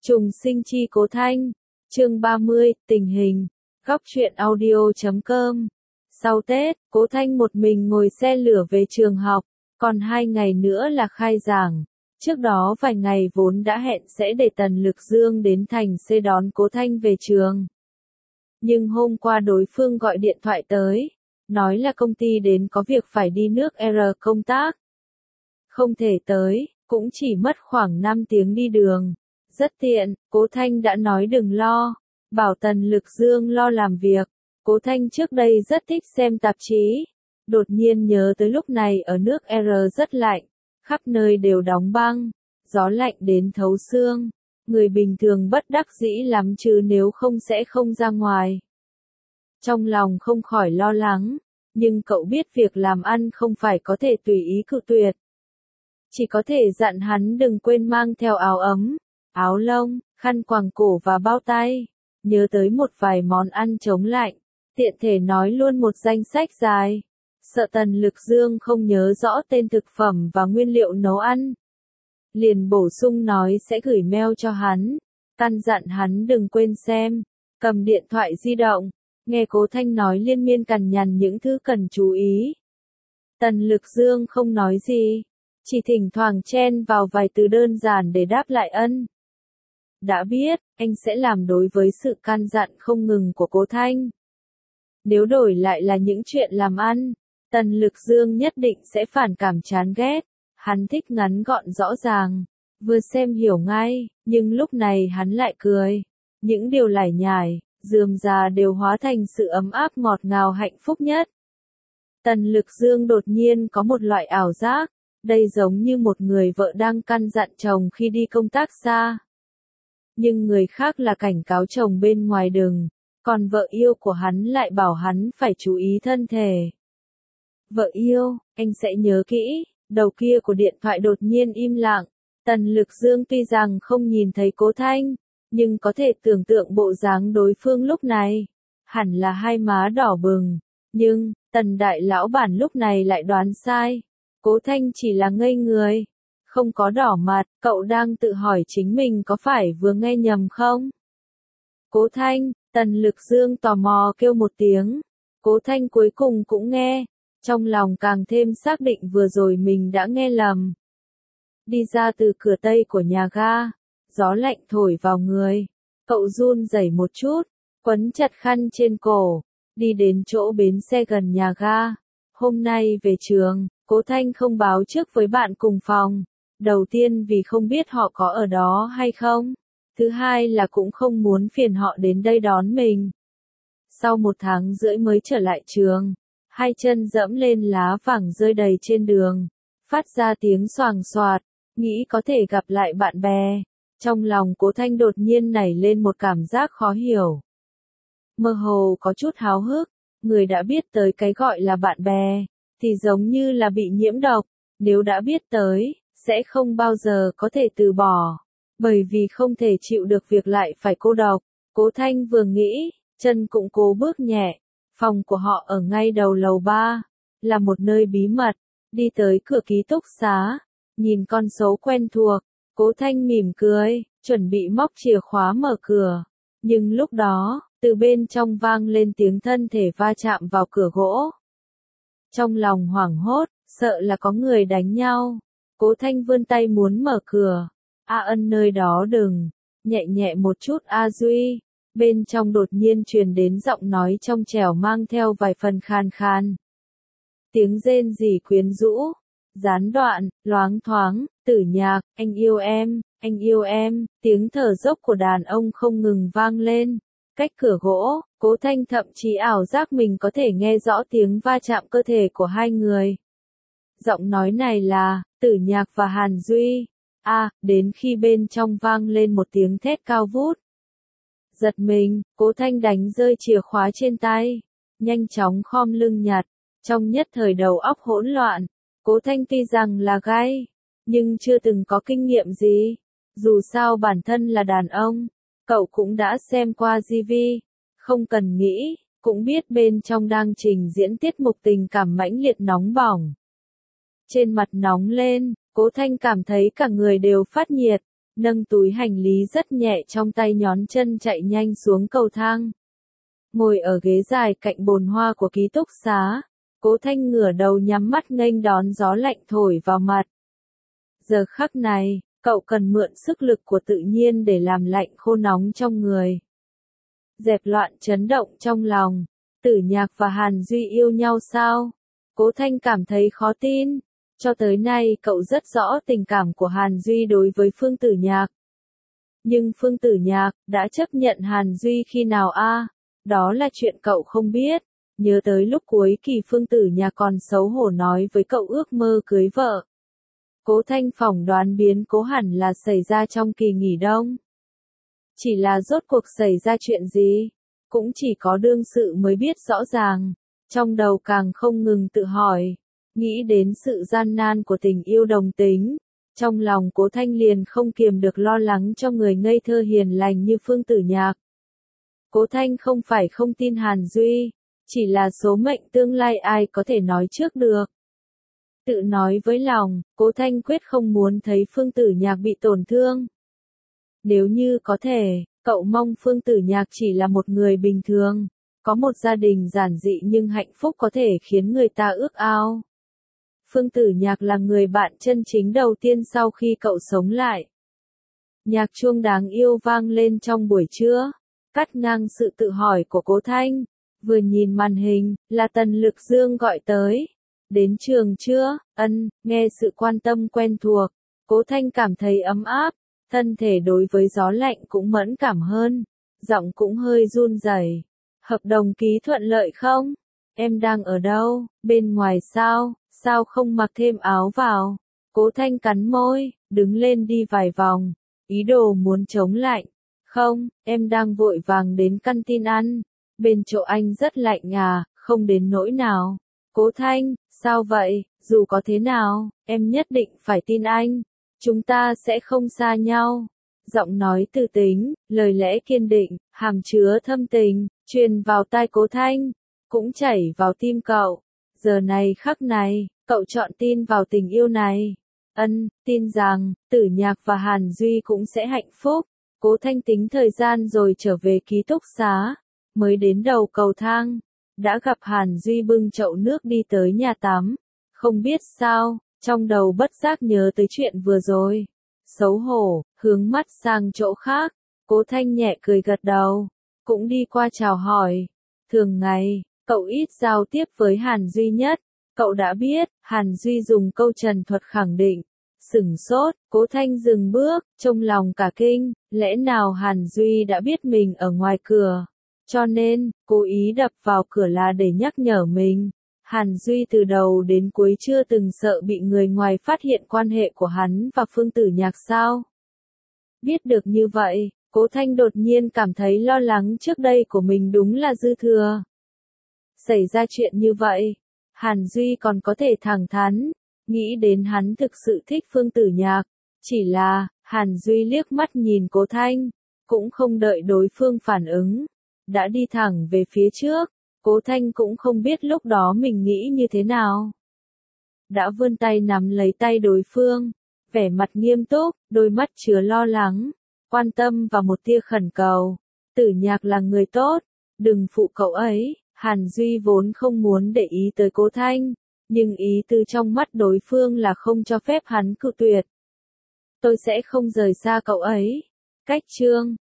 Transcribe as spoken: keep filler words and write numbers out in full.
Trùng sinh chi Cố Thanh, chương ba mươi, tình hình, góc truyện audio chấm com. Sau Tết, Cố Thanh một mình ngồi xe lửa về trường học, còn hai ngày nữa là khai giảng. Trước đó vài ngày vốn đã hẹn sẽ để Tần Lực Dương đến thành C đón Cố Thanh về trường. Nhưng hôm qua đối phương gọi điện thoại tới, nói là công ty đến có việc phải đi nước R công tác. Không thể tới, cũng chỉ mất khoảng năm tiếng đi đường. Rất tiện, Cố Thanh đã nói đừng lo, bảo Tần Lực Dương lo làm việc. Cố Thanh trước đây rất thích xem tạp chí, đột nhiên nhớ tới lúc này ở nước R rất lạnh, khắp nơi đều đóng băng, gió lạnh đến thấu xương, người bình thường bất đắc dĩ lắm chứ nếu không sẽ không ra ngoài. Trong lòng không khỏi lo lắng, nhưng cậu biết việc làm ăn không phải có thể tùy ý cự tuyệt. Chỉ có thể dặn hắn đừng quên mang theo áo ấm, áo lông, khăn quàng cổ và bao tay, nhớ tới một vài món ăn chống lạnh, tiện thể nói luôn một danh sách dài, sợ Tần Lực Dương không nhớ rõ tên thực phẩm và nguyên liệu nấu ăn. Liền bổ sung nói sẽ gửi mail cho hắn, căn dặn hắn đừng quên xem, cầm điện thoại di động, nghe Cố Thanh nói liên miên cằn nhằn những thứ cần chú ý. Tần Lực Dương không nói gì, chỉ thỉnh thoảng chen vào vài từ đơn giản để đáp lại ân. Đã biết, anh sẽ làm đối với sự căn dặn không ngừng của Cố Thanh. Nếu đổi lại là những chuyện làm ăn, Tần Lực Dương nhất định sẽ phản cảm chán ghét. Hắn thích ngắn gọn rõ ràng, vừa xem hiểu ngay, nhưng lúc này hắn lại cười. Những điều lải nhải, rườm rà đều hóa thành sự ấm áp ngọt ngào hạnh phúc nhất. Tần Lực Dương đột nhiên có một loại ảo giác, đây giống như một người vợ đang căn dặn chồng khi đi công tác xa. Nhưng người khác là cảnh cáo chồng bên ngoài đừng, còn vợ yêu của hắn lại bảo hắn phải chú ý thân thể. Vợ yêu, anh sẽ nhớ kỹ. Đầu kia của điện thoại đột nhiên im lặng, Tần Lực Dương tuy rằng không nhìn thấy Cố Thanh, nhưng có thể tưởng tượng bộ dáng đối phương lúc này, hẳn là hai má đỏ bừng, nhưng, Tần đại lão bản lúc này lại đoán sai, Cố Thanh chỉ là ngây người, không có đỏ mặt, cậu đang tự hỏi chính mình có phải vừa nghe nhầm không? Cố Thanh, Tần Lực Dương tò mò kêu một tiếng, Cố Thanh cuối cùng cũng nghe. Trong lòng càng thêm xác định vừa rồi mình đã nghe lầm. Đi ra từ cửa tây của nhà ga, gió lạnh thổi vào người. Cậu run rẩy một chút, quấn chặt khăn trên cổ, đi đến chỗ bến xe gần nhà ga. Hôm nay về trường, Cố Thanh không báo trước với bạn cùng phòng. Đầu tiên vì không biết họ có ở đó hay không. Thứ hai là cũng không muốn phiền họ đến đây đón mình. Sau một tháng rưỡi mới trở lại trường. Hai chân dẫm lên lá vàng rơi đầy trên đường, phát ra tiếng xoàng xoạt, nghĩ có thể gặp lại bạn bè. Trong lòng Cố Thanh đột nhiên nảy lên một cảm giác khó hiểu. Mơ hồ có chút háo hức, người đã biết tới cái gọi là bạn bè, thì giống như là bị nhiễm độc, nếu đã biết tới, sẽ không bao giờ có thể từ bỏ, bởi vì không thể chịu được việc lại phải cô độc. Cố Thanh vừa nghĩ, chân cũng cố bước nhẹ. Phòng của họ ở ngay đầu lầu ba, là một nơi bí mật, đi tới cửa ký túc xá, nhìn con số quen thuộc, Cố Thanh mỉm cười, chuẩn bị móc chìa khóa mở cửa, nhưng lúc đó, từ bên trong vang lên tiếng thân thể va chạm vào cửa gỗ. Trong lòng hoảng hốt, sợ là có người đánh nhau, Cố Thanh vươn tay muốn mở cửa, A Ân nơi đó đừng, nhẹ nhẹ một chút A Duy. Bên trong đột nhiên truyền đến giọng nói trong trẻo mang theo vài phần khàn khàn. Tiếng rên rỉ quyến rũ, gián đoạn, loáng thoáng, Tử Nhạc, anh yêu em, anh yêu em, tiếng thở dốc của đàn ông không ngừng vang lên. Cách cửa gỗ, Cố Thanh thậm chí ảo giác mình có thể nghe rõ tiếng va chạm cơ thể của hai người. Giọng nói này là, Tử Nhạc và Hàn Duy. À, đến khi bên trong vang lên một tiếng thét cao vút. Giật mình, Cố Thanh đánh rơi chìa khóa trên tay, nhanh chóng khom lưng nhặt, trong nhất thời đầu óc hỗn loạn. Cố Thanh tuy rằng là gay, nhưng chưa từng có kinh nghiệm gì, dù sao bản thân là đàn ông, cậu cũng đã xem qua ti vi, không cần nghĩ, cũng biết bên trong đang trình diễn tiết mục tình cảm mãnh liệt nóng bỏng. Trên mặt nóng lên, Cố Thanh cảm thấy cả người đều phát nhiệt, nâng túi hành lý rất nhẹ trong tay nhón chân chạy nhanh xuống cầu thang. Ngồi ở ghế dài cạnh bồn hoa của ký túc xá, Cố Thanh ngửa đầu nhắm mắt nghênh đón gió lạnh thổi vào mặt. Giờ khắc này, cậu cần mượn sức lực của tự nhiên để làm lạnh khô nóng trong người. Dẹp loạn chấn động trong lòng, Tử Nhạc và Hàn Duy yêu nhau sao? Cố Thanh cảm thấy khó tin. Cho tới nay cậu rất rõ tình cảm của Hàn Duy đối với Phương Tử Nhạc. Nhưng Phương Tử Nhạc đã chấp nhận Hàn Duy khi nào a? À? Đó là chuyện cậu không biết. Nhớ tới lúc cuối kỳ Phương Tử Nhạc còn xấu hổ nói với cậu ước mơ cưới vợ. Cố Thanh phỏng đoán biến cố hẳn là xảy ra trong kỳ nghỉ đông. Chỉ là rốt cuộc xảy ra chuyện gì? Cũng chỉ có đương sự mới biết rõ ràng. Trong đầu càng không ngừng tự hỏi. Nghĩ đến sự gian nan của tình yêu đồng tính. Trong lòng Cố Thanh liền không kiềm được lo lắng cho người ngây thơ hiền lành như Phương Tử Nhạc. Cố Thanh không phải không tin Hàn Duy. Chỉ là số mệnh tương lai ai có thể nói trước được. Tự nói với lòng, Cố Thanh quyết không muốn thấy Phương Tử Nhạc bị tổn thương. Nếu như có thể, cậu mong Phương Tử Nhạc chỉ là một người bình thường, có một gia đình giản dị nhưng hạnh phúc có thể khiến người ta ước ao. Phương Tử Nhạc là người bạn chân chính đầu tiên sau khi cậu sống lại. Nhạc chuông đáng yêu vang lên trong buổi trưa, cắt ngang sự tự hỏi của Cố Thanh. Vừa nhìn màn hình, là Tần Lực Dương gọi tới. Đến trường chưa? Ân, nghe sự quan tâm quen thuộc. Cố Thanh cảm thấy ấm áp, thân thể đối với gió lạnh cũng mẫn cảm hơn, giọng cũng hơi run rẩy. Hợp đồng ký thuận lợi không? Em đang ở đâu? Bên ngoài sao? Sao không mặc thêm áo vào? Cố Thanh cắn môi, đứng lên đi vài vòng, ý đồ muốn chống lạnh. Không, em đang vội vàng đến căn tin ăn. Bên chỗ anh rất lạnh à, không đến nỗi nào. Cố Thanh, sao vậy? Dù có thế nào, em nhất định phải tin anh. Chúng ta sẽ không xa nhau. Giọng nói từ tính, lời lẽ kiên định, hàm chứa thâm tình, truyền vào tai Cố Thanh, cũng chảy vào tim cậu. Giờ này khắc này, cậu chọn tin vào tình yêu này. Ân, tin rằng, Tử Nhạc và Hàn Duy cũng sẽ hạnh phúc. Cố Thanh tính thời gian rồi trở về ký túc xá. Mới đến đầu cầu thang, đã gặp Hàn Duy bưng chậu nước đi tới nhà tắm. Không biết sao, trong đầu bất giác nhớ tới chuyện vừa rồi. Xấu hổ, hướng mắt sang chỗ khác, Cố Thanh nhẹ cười gật đầu, cũng đi qua chào hỏi. Thường ngày, cậu ít giao tiếp với Hàn Duy nhất. Cậu đã biết, Hàn Duy dùng câu trần thuật khẳng định. Sửng sốt, Cố Thanh dừng bước, trong lòng cả kinh, lẽ nào Hàn Duy đã biết mình ở ngoài cửa? Cho nên, cố ý đập vào cửa là để nhắc nhở mình. Hàn Duy từ đầu đến cuối chưa từng sợ bị người ngoài phát hiện quan hệ của hắn và Phương Tử Nhạc sao? Biết được như vậy, Cố Thanh đột nhiên cảm thấy lo lắng trước đây của mình đúng là dư thừa. Xảy ra chuyện như vậy, Hàn Duy còn có thể thẳng thắn, nghĩ đến hắn thực sự thích Phương Tử Nhạc. Chỉ là, Hàn Duy liếc mắt nhìn Cố Thanh, cũng không đợi đối phương phản ứng. Đã đi thẳng về phía trước, Cố Thanh cũng không biết lúc đó mình nghĩ như thế nào. Đã vươn tay nắm lấy tay đối phương, vẻ mặt nghiêm túc, đôi mắt chứa lo lắng, quan tâm và một tia khẩn cầu. Tử Nhạc là người tốt, đừng phụ cậu ấy. Hàn Duy vốn không muốn để ý tới Cố Thanh, nhưng ý từ trong mắt đối phương là không cho phép hắn cự tuyệt. Tôi sẽ không rời xa cậu ấy. Cách chương